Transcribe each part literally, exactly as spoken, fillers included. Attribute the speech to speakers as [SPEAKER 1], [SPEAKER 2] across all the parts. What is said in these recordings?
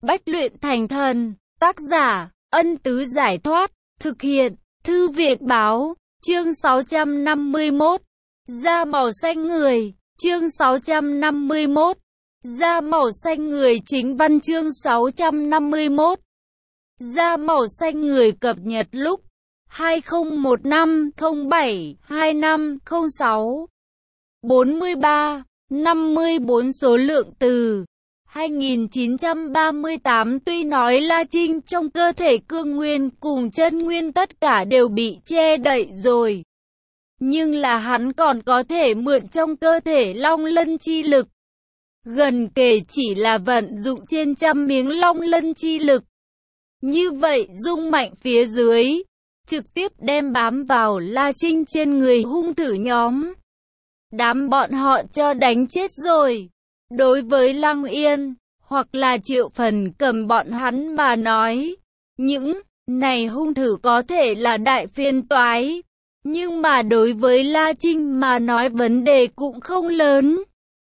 [SPEAKER 1] Bách luyện thành thần. Tác giả, Ân Tứ Giải Thoát. Thực hiện, Thư Việt Báo. Chương sáu trăm năm mươi mốt. Da màu xanh người. Chương sáu trăm năm mươi mốt. Da màu xanh người. Chính văn chương sáu trăm năm mươi mốt. Da màu xanh người cập nhật lúc hai không một năm không bảy hai năm không sáu. bốn mươi ba, năm mươi bốn số lượng từ hai nghìn chín trăm ba mươi tám. Tuy nói La Trinh trong cơ thể cương nguyên cùng chân nguyên tất cả đều bị che đậy rồi, nhưng là hắn còn có thể mượn trong cơ thể long lân chi lực. Gần kể chỉ là vận dụng trên trăm miếng long lân chi lực. Như vậy dung mạnh phía dưới, trực tiếp đem bám vào La Trinh trên người hung thủ nhóm. Đám bọn họ cho đánh chết rồi. Đối với Lăng Yên, hoặc là Triệu Phần Cầm bọn hắn mà nói, những này hung thủ có thể là đại phiền toái. Nhưng mà đối với La Trinh mà nói vấn đề cũng không lớn.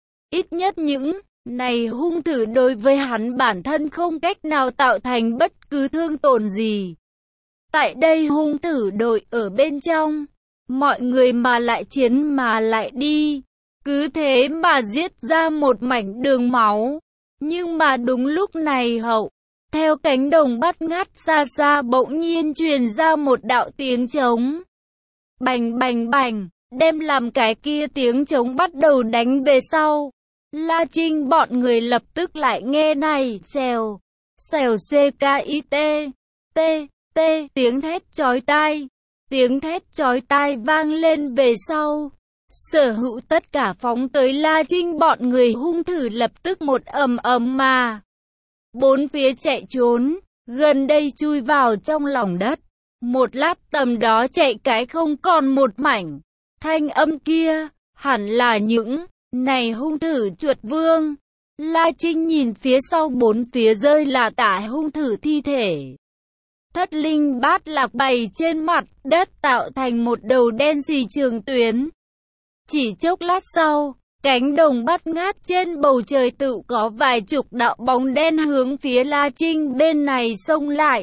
[SPEAKER 1] Ít nhất những này hung thủ đối với hắn bản thân không cách nào tạo thành bất cứ thương tổn gì. Tại đây hung thủ đội ở bên trong, mọi người mà lại chiến mà lại đi. Cứ thế mà giết ra một mảnh đường máu. Nhưng mà đúng lúc này hậu, theo cánh đồng bắt ngát xa xa bỗng nhiên truyền ra một đạo tiếng trống. Bành bành bành, đem làm cái kia tiếng trống bắt đầu đánh về sau. La Trinh bọn người lập tức lại nghe này, xèo, xèo ckit, t, t, tiếng thét chói tai. Tiếng thét chói tai vang lên về sau. Sở hữu tất cả phóng tới La Trinh bọn người hung thủ lập tức một ầm ầm mà bốn phía chạy trốn, gần đây chui vào trong lòng đất. Một lát tầm đó chạy cái không còn một mảnh. Thanh âm kia, hẳn là những này hung thủ chuột vương. La Trinh nhìn phía sau bốn phía rơi là tả hung thủ thi thể. Thất linh bát lạc bày trên mặt đất tạo thành một đầu đen xì trường tuyến. Chỉ chốc lát sau, cánh đồng bát ngát trên bầu trời tự có vài chục đạo bóng đen hướng phía La Trinh bên này xông lại.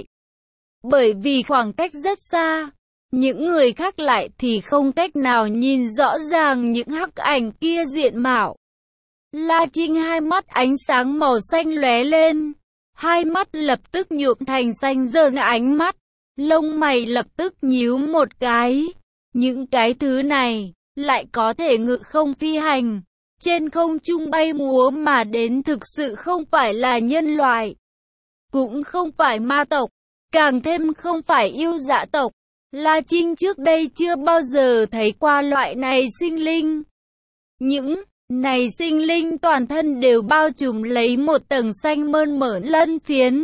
[SPEAKER 1] Bởi vì khoảng cách rất xa, những người khác lại thì không cách nào nhìn rõ ràng những hắc ảnh kia diện mạo. La Trinh hai mắt ánh sáng màu xanh lóe lên, hai mắt lập tức nhuộm thành xanh rờn ánh mắt, lông mày lập tức nhíu một cái. Những cái thứ này lại có thể ngự không phi hành, trên không trung bay múa mà đến, thực sự không phải là nhân loại, cũng không phải ma tộc, càng thêm không phải yêu dạ tộc. La Trinh trước đây chưa bao giờ thấy qua loại này sinh linh. Những này sinh linh toàn thân đều bao trùm lấy một tầng xanh mơn mởn lân phiến.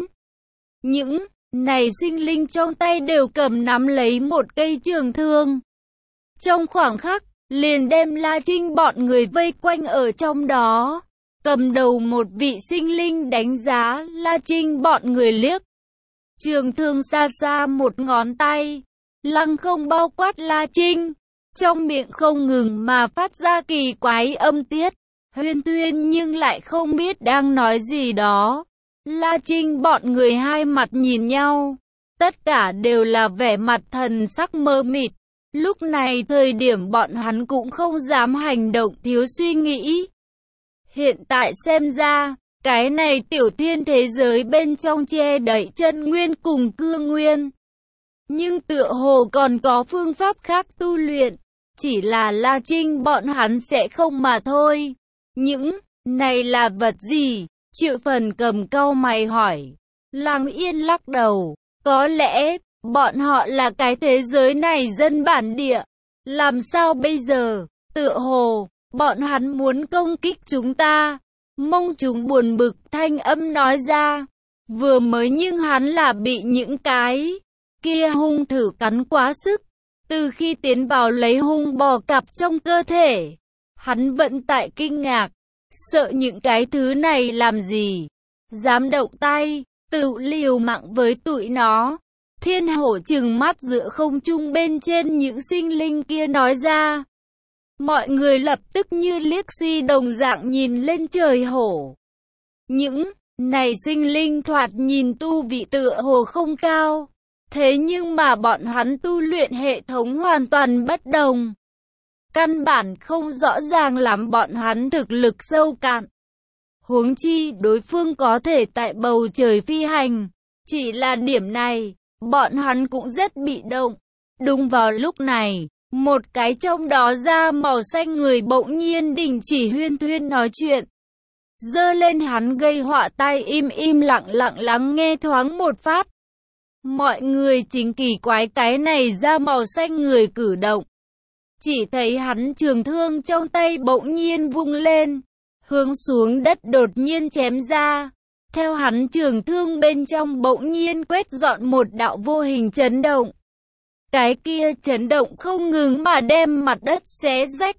[SPEAKER 1] Những này sinh linh trong tay đều cầm nắm lấy một cây trường thương. Trong khoảng khắc, liền đem La Trinh bọn người vây quanh ở trong đó. Cầm đầu một vị sinh linh đánh giá La Trinh bọn người liếc. Trường thương xa xa một ngón tay, lăng không bao quát La Trinh. Trong miệng không ngừng mà phát ra kỳ quái âm tiết, huyên thuyên nhưng lại không biết đang nói gì đó. La Trinh bọn người hai mặt nhìn nhau, tất cả đều là vẻ mặt thần sắc mơ mịt. Lúc này thời điểm bọn hắn cũng không dám hành động thiếu suy nghĩ. Hiện tại xem ra, cái này tiểu thiên thế giới bên trong che đậy chân nguyên cùng cương nguyên. Nhưng tựa hồ còn có phương pháp khác tu luyện, chỉ là La Trinh bọn hắn sẽ không mà thôi. Những này là vật gì? Triệu Phần Cầm cau mày hỏi. Lăng Yên lắc đầu, có lẽ bọn họ là cái thế giới này dân bản địa. Làm sao bây giờ? Tựa hồ bọn hắn muốn công kích chúng ta. Mông chúng buồn bực thanh âm nói ra. Vừa mới nhưng hắn là bị những cái kia hung thử cắn quá sức. Từ khi tiến vào lấy hung bò cặp trong cơ thể, hắn vẫn tại kinh ngạc, sợ những cái thứ này làm gì dám động tay, tự liều mạng với tụi nó. Thiên hổ trừng mắt giữa không trung bên trên những sinh linh kia nói ra. Mọi người lập tức như liếc si đồng dạng nhìn lên trời hổ. Những Này sinh linh thoạt nhìn tu vị tựa hồ không cao, thế nhưng mà bọn hắn tu luyện hệ thống hoàn toàn bất đồng. Căn bản không rõ ràng lắm bọn hắn thực lực sâu cạn. Huống chi đối phương có thể tại bầu trời phi hành. Chỉ là điểm này, bọn hắn cũng rất bị động. Đúng vào lúc này, một cái trong đó da màu xanh người bỗng nhiên đình chỉ huyên thuyên nói chuyện. Giơ lên hắn gây họa tai im im lặng lặng lắng nghe thoáng một phát. Mọi người chính kỳ quái cái này da màu xanh người cử động. Chỉ thấy hắn trường thương trong tay bỗng nhiên vung lên, hướng xuống đất đột nhiên chém ra. Theo hắn trường thương bên trong bỗng nhiên quét dọn một đạo vô hình chấn động. Cái kia chấn động không ngừng mà đem mặt đất xé rách.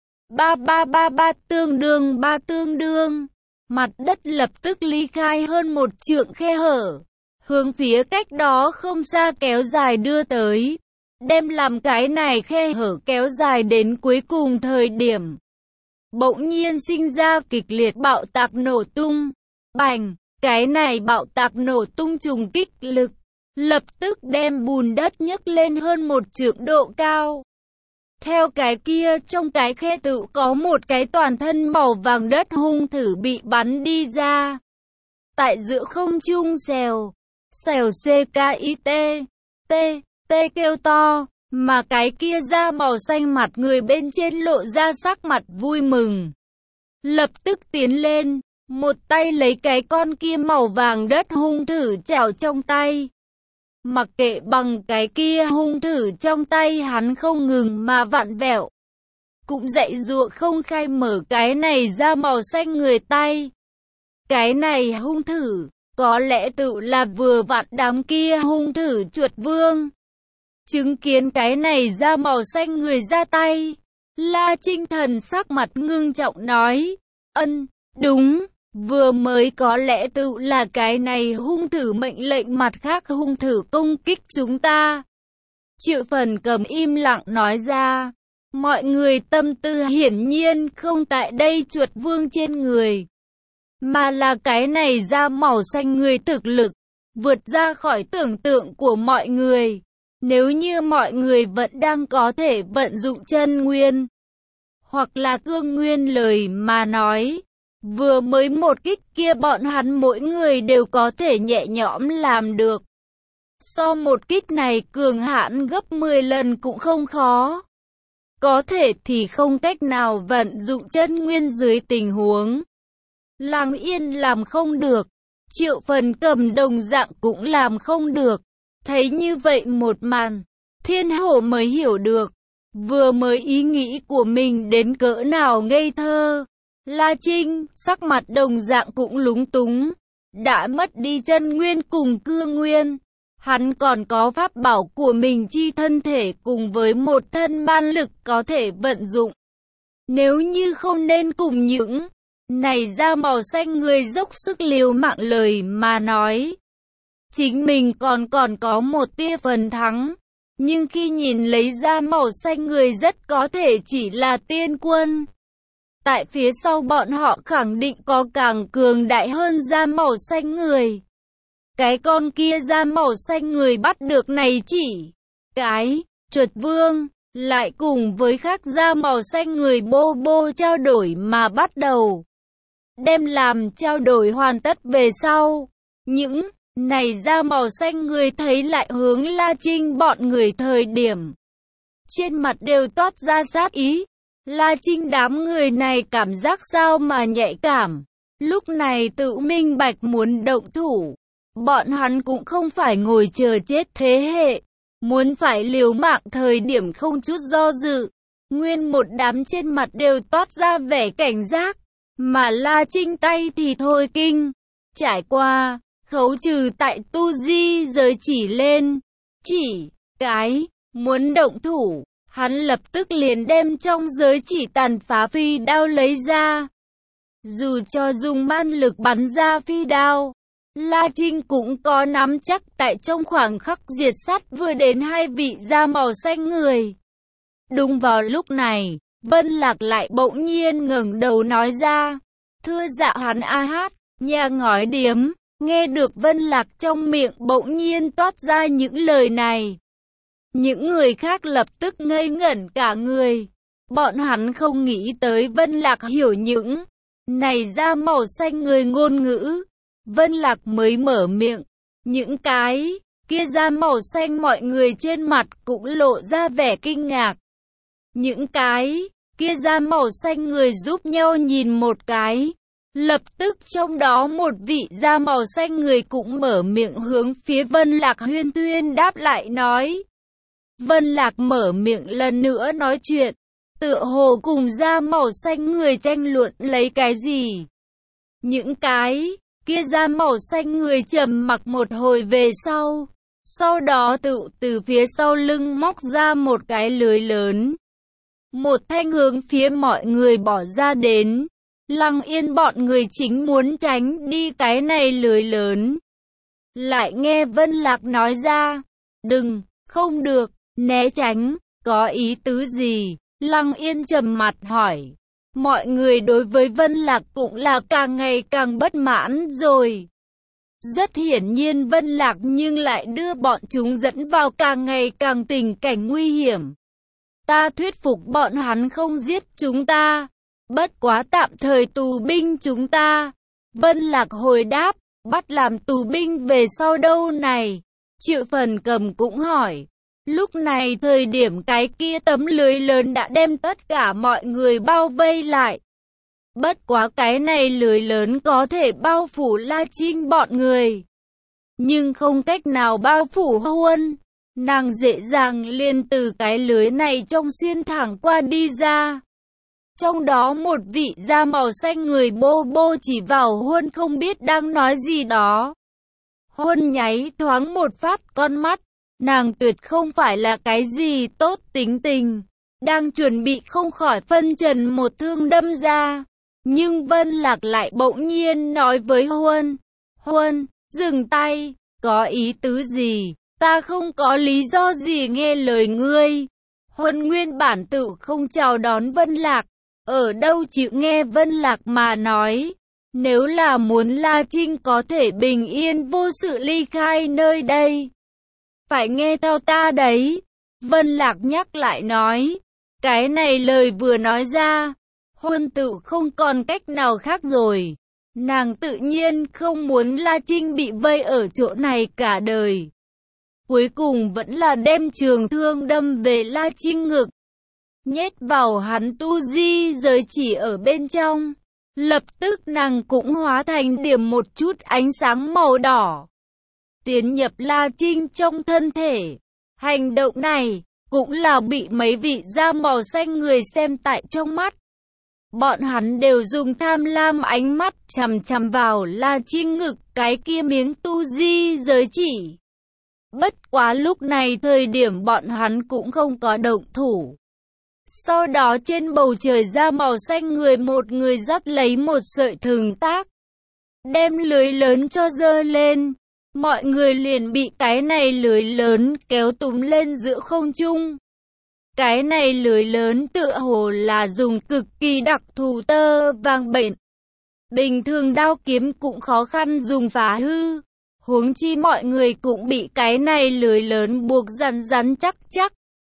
[SPEAKER 1] Ba ba ba ba tương đương ba tương đương. Mặt đất lập tức ly khai hơn một trượng khe hở. Hướng phía cách đó không xa kéo dài đưa tới. Đem làm cái này khe hở kéo dài đến cuối cùng thời điểm. Bỗng nhiên sinh ra kịch liệt bạo tạc nổ tung. Bành, cái này bạo tạc nổ tung trùng kích lực. Lập tức đem bùn đất nhấc lên hơn một trượng độ cao. Theo cái kia trong cái khe tự có một cái toàn thân màu vàng đất hung thử bị bắn đi ra. Tại giữa không trung xèo, xèo ckit, t, t kêu to, mà cái kia da màu xanh mặt người bên trên lộ ra sắc mặt vui mừng. Lập tức tiến lên, một tay lấy cái con kia màu vàng đất hung thử chảo trong tay. Mặc kệ bằng cái kia hung thử trong tay hắn không ngừng mà vặn vẹo. Cũng dạy dụa không khai mở cái này ra màu xanh người tay. Cái này hung thử, có lẽ tự là vừa vặn đám kia hung thử chuột vương. Chứng kiến cái này ra màu xanh người ra tay. La Trinh Thần sắc mặt ngưng trọng nói. Ân, đúng. Vừa mới có lẽ tự là cái này hung thử mệnh lệnh mặt khác hung thử công kích chúng ta. Triệu Phần Cầm im lặng nói ra. Mọi người tâm tư hiển nhiên không tại đây chuột vương trên người. Mà là cái này da màu xanh người thực lực. Vượt ra khỏi tưởng tượng của mọi người. Nếu như mọi người vẫn đang có thể vận dụng chân nguyên. Hoặc là cương nguyên lời mà nói. Vừa mới một kích kia bọn hắn mỗi người đều có thể nhẹ nhõm làm được. So một kích này cường hãn gấp mười lần cũng không khó. Có thể thì không cách nào vận dụng chân nguyên dưới tình huống. Lăng Yên làm không được. Triệu Phần Cầm đồng dạng cũng làm không được. Thấy như vậy một màn, Thiên Hổ mới hiểu được. Vừa mới ý nghĩ của mình đến cỡ nào ngây thơ. La Trinh, sắc mặt đồng dạng cũng lúng túng, đã mất đi chân nguyên cùng cương nguyên. Hắn còn có pháp bảo của mình chi thân thể cùng với một thân man lực có thể vận dụng. Nếu như không nên cùng những này da màu xanh người dốc sức liều mạng lời mà nói. Chính mình còn còn có một tia phần thắng. Nhưng khi nhìn lấy da màu xanh người rất có thể chỉ là tiên quân. Tại phía sau bọn họ khẳng định có càng cường đại hơn da màu xanh người. Cái con kia da màu xanh người bắt được này chỉ cái chuột vương, lại cùng với khác da màu xanh người bô bô trao đổi mà bắt đầu. Đem làm trao đổi hoàn tất về sau. Những này da màu xanh người thấy lại hướng La Trinh bọn người thời điểm. Trên mặt đều toát ra sát ý. La Trinh đám người này cảm giác sao mà nhạy cảm. Lúc này tự minh bạch muốn động thủ. Bọn hắn cũng không phải ngồi chờ chết thế hệ. Muốn phải liều mạng thời điểm không chút do dự. Nguyên một đám trên mặt đều toát ra vẻ cảnh giác. Mà La Trinh tay thì thôi kinh. Trải qua, khấu trừ tại tu di giới chỉ lên. Chỉ, cái, muốn động thủ. Hắn lập tức liền đem trong giới chỉ tàn phá phi đao lấy ra. Dù cho dùng man lực bắn ra phi đao, La Trinh cũng có nắm chắc tại trong khoảng khắc diệt sát vừa đến hai vị da màu xanh người. Đúng vào lúc này, Vân Lạc lại bỗng nhiên ngẩng đầu nói ra. Thưa dạ hắn a hát, nhà ngói điếm. Nghe được Vân Lạc trong miệng bỗng nhiên toát ra những lời này. Những người khác lập tức ngây ngẩn cả người. Bọn hắn không nghĩ tới Vân Lạc hiểu những này da màu xanh người ngôn ngữ. Vân Lạc mới mở miệng. Những cái kia da màu xanh mọi người trên mặt cũng lộ ra vẻ kinh ngạc. Những cái kia da màu xanh người giúp nhau nhìn một cái. Lập tức trong đó một vị da màu xanh người cũng mở miệng hướng phía Vân Lạc huyên thuyên đáp lại nói. Vân Lạc mở miệng lần nữa nói chuyện, tựa hồ cùng da màu xanh người tranh luận lấy cái gì. Những cái kia da màu xanh người trầm mặc một hồi về sau, sau đó tự từ phía sau lưng móc ra một cái lưới lớn. Một thanh hướng phía mọi người bỏ ra đến. Lăng Yên bọn người chính muốn tránh đi cái này lưới lớn. Lại nghe Vân Lạc nói ra, đừng, không được, né tránh, có ý tứ gì? Lăng Yên trầm mặt hỏi. Mọi người đối với Vân Lạc cũng là càng ngày càng bất mãn rồi. Rất hiển nhiên Vân Lạc nhưng lại đưa bọn chúng dẫn vào càng ngày càng tình cảnh nguy hiểm. Ta thuyết phục bọn hắn không giết chúng ta. Bất quá tạm thời tù binh chúng ta. Vân Lạc hồi đáp, bắt làm tù binh về sau đâu này? Triệu Phần Cầm cũng hỏi. Lúc này thời điểm cái kia tấm lưới lớn đã đem tất cả mọi người bao vây lại. Bất quá cái này lưới lớn có thể bao phủ La Trinh bọn người. Nhưng không cách nào bao phủ Huân. Nàng dễ dàng liền từ cái lưới này trong xuyên thẳng qua đi ra. Trong đó một vị da màu xanh người bô bô chỉ vào Huân không biết đang nói gì đó. Huân nháy thoáng một phát con mắt. Nàng tuyệt không phải là cái gì tốt tính tình. Đang chuẩn bị không khỏi phân trần một thương đâm ra. Nhưng Vân Lạc lại bỗng nhiên nói với Huân. Huân, dừng tay, có ý tứ gì? Ta không có lý do gì nghe lời ngươi. Huân nguyên bản tự không chào đón Vân Lạc. Ở đâu chịu nghe Vân Lạc mà nói. Nếu là muốn La Trinh có thể bình yên vô sự ly khai nơi đây. Phải nghe theo ta đấy. Vân Lạc nhắc lại nói. Cái này lời vừa nói ra. Huân tự không còn cách nào khác rồi. Nàng tự nhiên không muốn La Trinh bị vây ở chỗ này cả đời. Cuối cùng vẫn là đem trường thương đâm về La Trinh ngực. Nhét vào hắn tu di giới chỉ ở bên trong. Lập tức nàng cũng hóa thành điểm một chút ánh sáng màu đỏ. Tiến nhập La Trinh trong thân thể. Hành động này cũng là bị mấy vị da màu xanh người xem tại trong mắt. Bọn hắn đều dùng tham lam ánh mắt chằm chằm vào La Trinh ngực cái kia miếng tu di giới chỉ. Bất quá lúc này thời điểm bọn hắn cũng không có động thủ. Sau đó trên bầu trời da màu xanh người một người dắt lấy một sợi thừng tác. Đem lưới lớn cho dơ lên. Mọi người liền bị cái này lưới lớn kéo túm lên giữa không trung. Cái này lưới lớn tựa hồ là dùng cực kỳ đặc thù tơ vàng bện. Bình thường đao kiếm cũng khó khăn dùng phá hư. Huống chi mọi người cũng bị cái này lưới lớn buộc rắn rắn chắc chắc.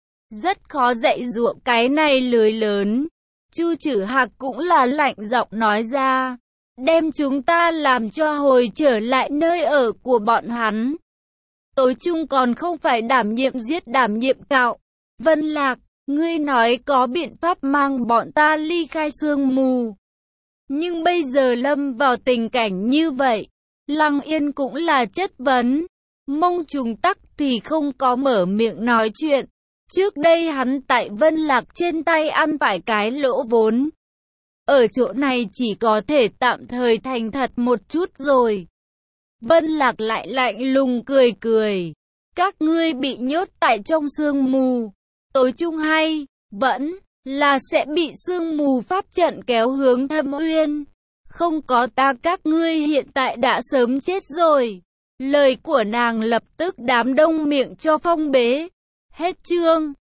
[SPEAKER 1] Rất khó dạy dụa cái này lưới lớn. Chu Trử Hạc cũng là lạnh giọng nói ra. Đem chúng ta làm cho hồi trở lại nơi ở của bọn hắn. Tối chung còn không phải đảm nhiệm giết đảm nhiệm cạo. Vân Lạc, ngươi nói có biện pháp mang bọn ta ly khai sương mù. Nhưng bây giờ lâm vào tình cảnh như vậy. Lăng Yên cũng là chất vấn. Mông Trùng Tắc thì không có mở miệng nói chuyện. Trước đây hắn tại Vân Lạc trên tay ăn phải cái lỗ vốn. Ở chỗ này chỉ có thể tạm thời thành thật một chút rồi. Vân Lạc lại lạnh lùng cười cười. Các ngươi bị nhốt tại trong sương mù. Tối chung hay, vẫn là sẽ bị sương mù pháp trận kéo hướng Thâm Uyên. Không có ta các ngươi hiện tại đã sớm chết rồi. Lời của nàng lập tức đám đông miệng cho phong bế. Hết chương.